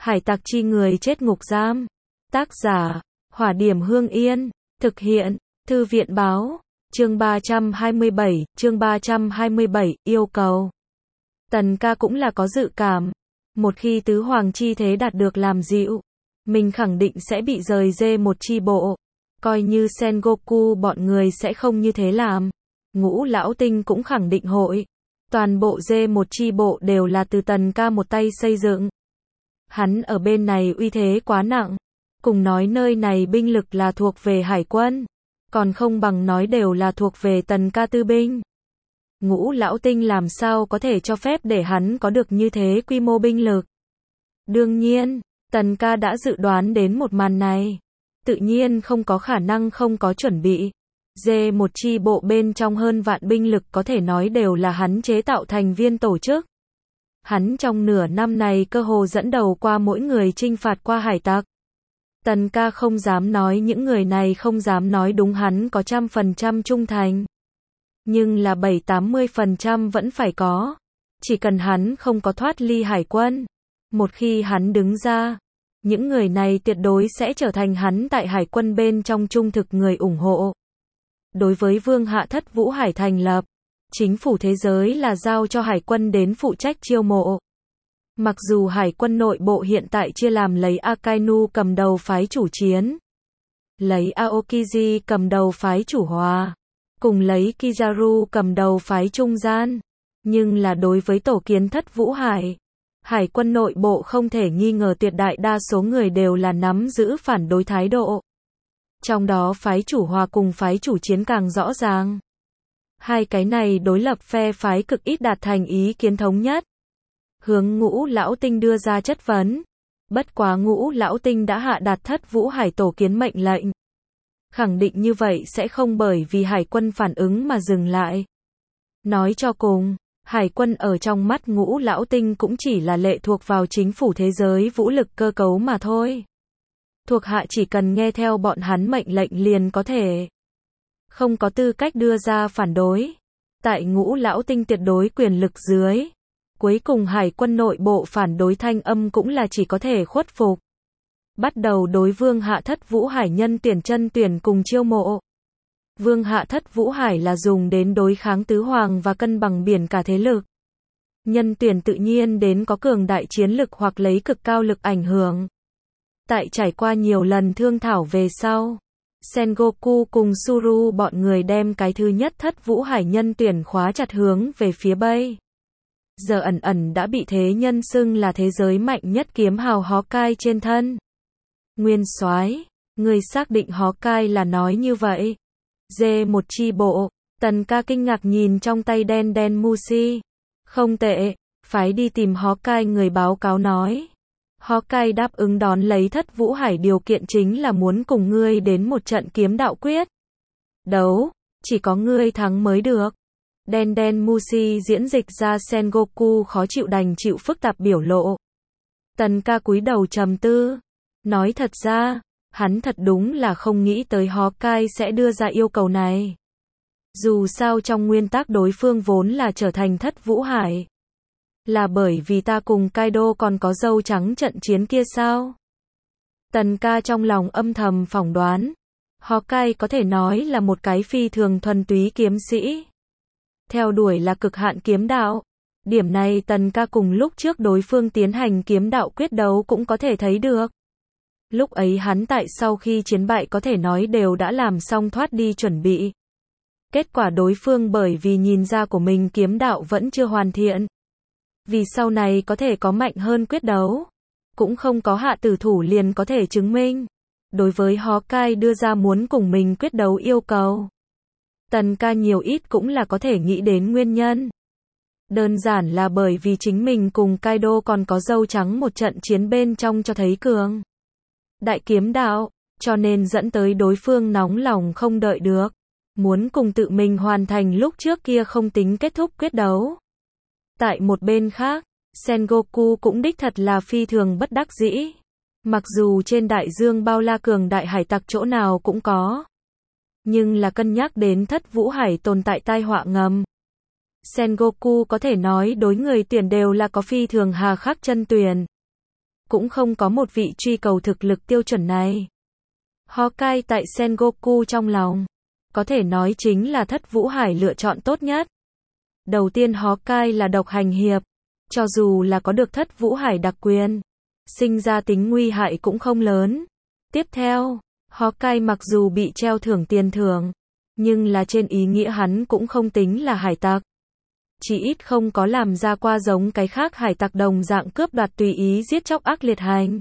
Hải tặc chi người chết ngục giam. Tác giả, Hỏa Điểm Hương Yên. Thực hiện, Thư viện báo. Chương 327, yêu cầu. Tần ca cũng là có dự cảm. Một khi tứ hoàng chi thế đạt được làm dịu, mình khẳng định sẽ bị rời dê một chi bộ. Coi như Sengoku bọn người sẽ không như thế làm. Ngũ lão tinh cũng khẳng định hội. Toàn bộ dê một chi bộ đều là từ tần ca một tay xây dựng. Hắn ở bên này uy thế quá nặng. Cùng nói nơi này binh lực là thuộc về hải quân. Còn không bằng nói đều là thuộc về tần ca tư binh. Ngũ lão tinh làm sao có thể cho phép để hắn có được như thế quy mô binh lực. Đương nhiên, tần ca đã dự đoán đến một màn này. Tự nhiên không có khả năng không có chuẩn bị. Dê một chi bộ bên trong hơn vạn binh lực có thể nói đều là hắn chế tạo thành viên tổ chức. Hắn trong nửa năm này cơ hồ dẫn đầu qua mỗi người chinh phạt qua hải tặc. Tần ca không dám nói những người này không dám nói đúng hắn có 100% trung thành. Nhưng là 70-80% vẫn phải có. Chỉ cần hắn không có thoát ly hải quân. Một khi hắn đứng ra, những người này tuyệt đối sẽ trở thành hắn tại hải quân bên trong trung thực người ủng hộ. Đối với Vương Hạ Thất Vũ Hải thành lập, chính phủ thế giới là giao cho hải quân đến phụ trách chiêu mộ. Mặc dù hải quân nội bộ hiện tại chia làm lấy Akainu cầm đầu phái chủ chiến, lấy Aokiji cầm đầu phái chủ hòa, cùng lấy Kizaru cầm đầu phái trung gian. Nhưng là đối với tổ kiến Thất Vũ Hải, hải quân nội bộ không thể nghi ngờ tuyệt đại đa số người đều là nắm giữ phản đối thái độ. Trong đó phái chủ hòa cùng phái chủ chiến càng rõ ràng. Hai cái này đối lập phe phái cực ít đạt thành ý kiến thống nhất. Hướng Ngũ lão tinh đưa ra chất vấn. Bất quá Ngũ lão tinh đã hạ đạt Thất Vũ Hải tổ kiến mệnh lệnh. Khẳng định như vậy sẽ không bởi vì hải quân phản ứng mà dừng lại. Nói cho cùng, hải quân ở trong mắt Ngũ lão tinh cũng chỉ là lệ thuộc vào chính phủ thế giới vũ lực cơ cấu mà thôi. Thuộc hạ chỉ cần nghe theo bọn hắn mệnh lệnh liền có thể. Không có tư cách đưa ra phản đối. Tại Ngũ lão tinh tuyệt đối quyền lực dưới, cuối cùng hải quân nội bộ phản đối thanh âm cũng là chỉ có thể khuất phục. Bắt đầu đối Vương Hạ Thất Vũ Hải nhân tuyển chân tuyển cùng chiêu mộ. Vương Hạ Thất Vũ Hải là dùng đến đối kháng tứ hoàng và cân bằng biển cả thế lực. Nhân tuyển tự nhiên đến có cường đại chiến lực hoặc lấy cực cao lực ảnh hưởng. Tại trải qua nhiều lần thương thảo về sau, Sengoku cùng Suru bọn người đem cái thứ nhất Thất Vũ Hải nhân tuyển khóa chặt hướng về phía Bay. Giờ ẩn ẩn đã bị thế nhân xưng là thế giới mạnh nhất kiếm hào Hawkeye trên thân. Nguyên soái, người xác định Hawkeye là nói như vậy. Dê một chi bộ, tần ca kinh ngạc nhìn trong tay đen đen Mushi. Không tệ, phái đi tìm Hawkeye người báo cáo nói. Hawkeye đáp ứng đón lấy Thất Vũ Hải điều kiện chính là muốn cùng ngươi đến một trận kiếm đạo quyết đấu, chỉ có ngươi thắng mới được. Đen đen Mushi diễn dịch ra Sengoku khó chịu đành chịu phức tạp biểu lộ. Tần ca cúi đầu trầm tư. Nói thật ra, hắn thật đúng là không nghĩ tới Hawkeye sẽ đưa ra yêu cầu này. Dù sao trong nguyên tắc đối phương vốn là trở thành Thất Vũ Hải. Là bởi vì ta cùng Kaido còn có dâu trắng trận chiến kia sao? Tần ca trong lòng âm thầm phỏng đoán. Hawkeye có thể nói là một cái phi thường thuần túy kiếm sĩ. Theo đuổi là cực hạn kiếm đạo. Điểm này tần ca cùng lúc trước đối phương tiến hành kiếm đạo quyết đấu cũng có thể thấy được. Lúc ấy hắn tại sau khi chiến bại có thể nói đều đã làm xong thoát đi chuẩn bị. Kết quả đối phương bởi vì nhìn ra của mình kiếm đạo vẫn chưa hoàn thiện. Vì sau này có thể có mạnh hơn quyết đấu. Cũng không có hạ tử thủ liền có thể chứng minh. Đối với Hawkeye đưa ra muốn cùng mình quyết đấu yêu cầu. Tần ca nhiều ít cũng là có thể nghĩ đến nguyên nhân. Đơn giản là bởi vì chính mình cùng Kaido còn có dâu trắng một trận chiến bên trong cho thấy cường đại kiếm đạo, cho nên dẫn tới đối phương nóng lòng không đợi được. Muốn cùng tự mình hoàn thành lúc trước kia không tính kết thúc quyết đấu. Tại một bên khác, Sengoku cũng đích thật là phi thường bất đắc dĩ. Mặc dù trên đại dương bao la cường đại hải tặc chỗ nào cũng có. Nhưng là cân nhắc đến Thất Vũ Hải tồn tại tai họa ngầm. Sengoku có thể nói đối người tuyển đều là có phi thường hà khắc chân tuyển. cũng không có một vị truy cầu thực lực tiêu chuẩn này. Hawkeye tại Sengoku trong lòng, có thể nói chính là Thất Vũ Hải lựa chọn tốt nhất. Đầu tiên Hawkeye là độc hành hiệp, cho dù là có được Thất Vũ Hải đặc quyền, sinh ra tính nguy hại cũng không lớn. Tiếp theo, Hawkeye mặc dù bị treo thưởng tiền thưởng, nhưng là trên ý nghĩa hắn cũng không tính là hải tặc. Chỉ ít không có làm ra qua giống cái khác hải tặc đồng dạng cướp đoạt tùy ý giết chóc ác liệt hành.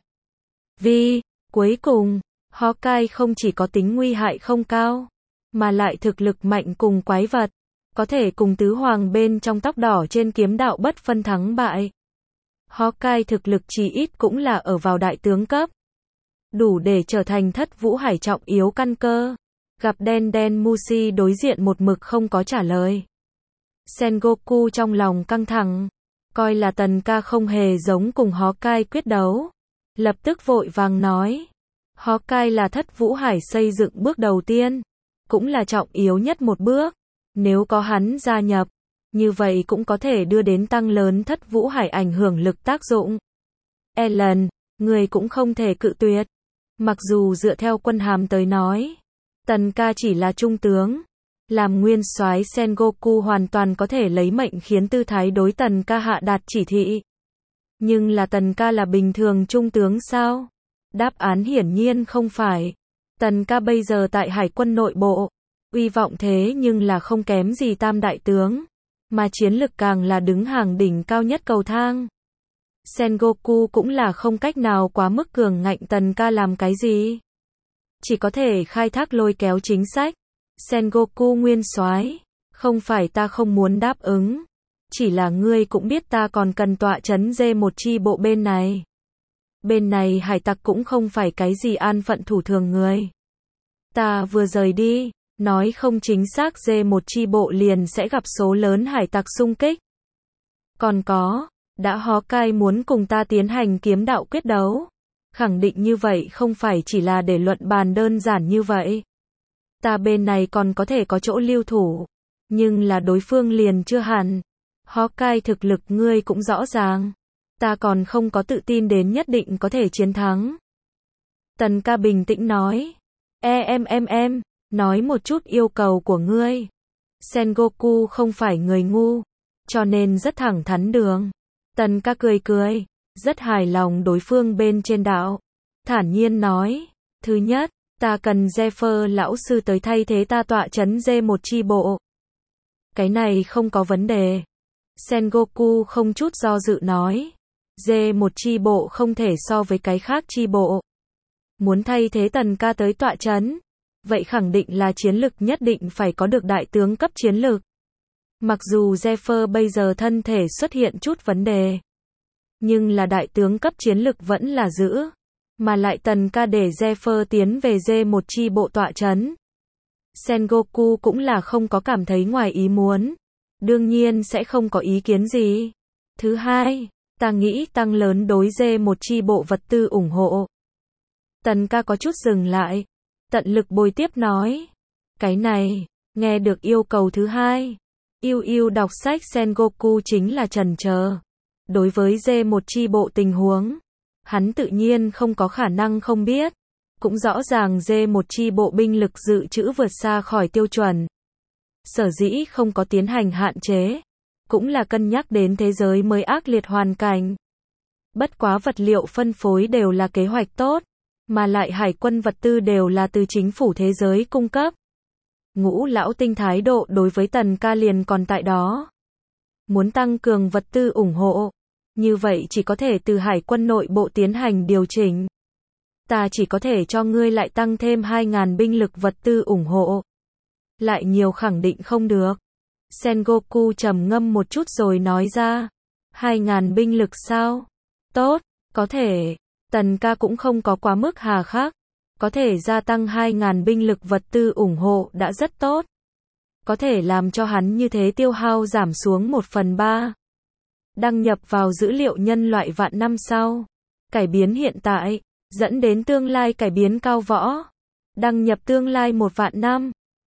Vì, cuối cùng, Hawkeye không chỉ có tính nguy hại không cao, mà lại thực lực mạnh cùng quái vật, có thể cùng tứ hoàng bên trong tóc đỏ trên kiếm đạo bất phân thắng bại. Hawkeye thực lực chỉ ít cũng là ở vào đại tướng cấp, đủ để trở thành Thất Vũ Hải trọng yếu căn cơ. Gặp đen Mushi đối diện một mực không có trả lời. Sengoku trong lòng căng thẳng, coi là Tần ca không hề giống cùng Hawkeye quyết đấu. Lập tức vội vàng nói, Hawkeye là Thất Vũ Hải xây dựng bước đầu tiên, cũng là trọng yếu nhất một bước. Nếu có hắn gia nhập, như vậy cũng có thể đưa đến tăng lớn Thất Vũ Hải ảnh hưởng lực tác dụng. Ellen, người cũng không thể cự tuyệt. Mặc dù dựa theo quân hàm tới nói, Tần ca chỉ là trung tướng, làm nguyên soái Sengoku hoàn toàn có thể lấy mệnh khiến tư thái đối Tần ca hạ đạt chỉ thị. Nhưng là Tần ca là bình thường trung tướng sao? Đáp án hiển nhiên không phải. Tần ca bây giờ tại hải quân nội bộ, uy vọng thế nhưng là không kém gì tam đại tướng, mà chiến lực càng là đứng hàng đỉnh cao nhất cầu thang. Sengoku cũng là không cách nào quá mức cường ngạnh Tần ca làm cái gì. Chỉ có thể khai thác lôi kéo chính sách. Sengoku nguyên soái, không phải ta không muốn đáp ứng, chỉ là ngươi cũng biết ta còn cần tọa trấn D1 chi bộ bên này. Bên này hải tặc cũng không phải cái gì an phận thủ thường người. Ta vừa rời đi, nói không chính xác D1 chi bộ liền sẽ gặp số lớn hải tặc xung kích. Còn có, đã Hawkeye muốn cùng ta tiến hành kiếm đạo quyết đấu. Khẳng định như vậy không phải chỉ là để luận bàn đơn giản như vậy. Ta bên này còn có thể có chỗ lưu thủ, nhưng là đối phương liền chưa hẳn. Hawkeye thực lực ngươi cũng rõ ràng, ta còn không có tự tin đến nhất định có thể chiến thắng. Tần ca bình tĩnh nói, nói một chút yêu cầu của ngươi. Sengoku không phải người ngu, cho nên rất thẳng thắn đường. Tần ca cười, rất hài lòng đối phương bên trên đạo. Thản nhiên nói, thứ nhất, ta cần Zephyr lão sư tới thay thế ta tọa trấn D1 chi bộ. Cái này không có vấn đề. Sengoku không chút do dự nói, D1 chi bộ không thể so với cái khác chi bộ. Muốn thay thế Tần ca tới tọa trấn, vậy khẳng định là chiến lực nhất định phải có được đại tướng cấp chiến lực. Mặc dù Zephyr bây giờ thân thể xuất hiện chút vấn đề, nhưng là đại tướng cấp chiến lực vẫn là giữ. Mà lại Tần ca để Zephyr tiến về D1 chi bộ tọa trấn. Sengoku cũng là không có cảm thấy ngoài ý muốn. Đương nhiên sẽ không có ý kiến gì. Thứ hai, ta nghĩ tăng lớn đối D1 chi bộ vật tư ủng hộ. Tần ca có chút dừng lại, tận lực bồi tiếp nói. Cái này, nghe được yêu cầu thứ hai. Yêu đọc sách Sengoku chính là chần chờ. Đối với D1 chi bộ tình huống, hắn tự nhiên không có khả năng không biết. Cũng rõ ràng D1 chi bộ binh lực dự trữ vượt xa khỏi tiêu chuẩn. Sở dĩ không có tiến hành hạn chế, cũng là cân nhắc đến thế giới mới ác liệt hoàn cảnh. Bất quá vật liệu phân phối đều là kế hoạch tốt, mà lại hải quân vật tư đều là từ chính phủ thế giới cung cấp. Ngũ lão tinh thái độ đối với Tần ca liền còn tại đó. Muốn tăng cường vật tư ủng hộ, như vậy chỉ có thể từ hải quân nội bộ tiến hành điều chỉnh. Ta chỉ có thể cho ngươi lại tăng thêm 2.000 binh lực vật tư ủng hộ. Lại nhiều khẳng định không được. Sengoku trầm ngâm một chút rồi nói ra. 2.000 binh lực sao? Tốt, có thể. Tần ca cũng không có quá mức hà khắc. Có thể gia tăng 2.000 binh lực vật tư ủng hộ đã rất tốt. Có thể làm cho hắn như thế tiêu hao giảm xuống 1/3. Đăng nhập vào dữ liệu nhân loại vạn năm sau. Cải biến hiện tại, dẫn đến tương lai cải biến cao võ. Đăng nhập tương lai 1 vạn năm.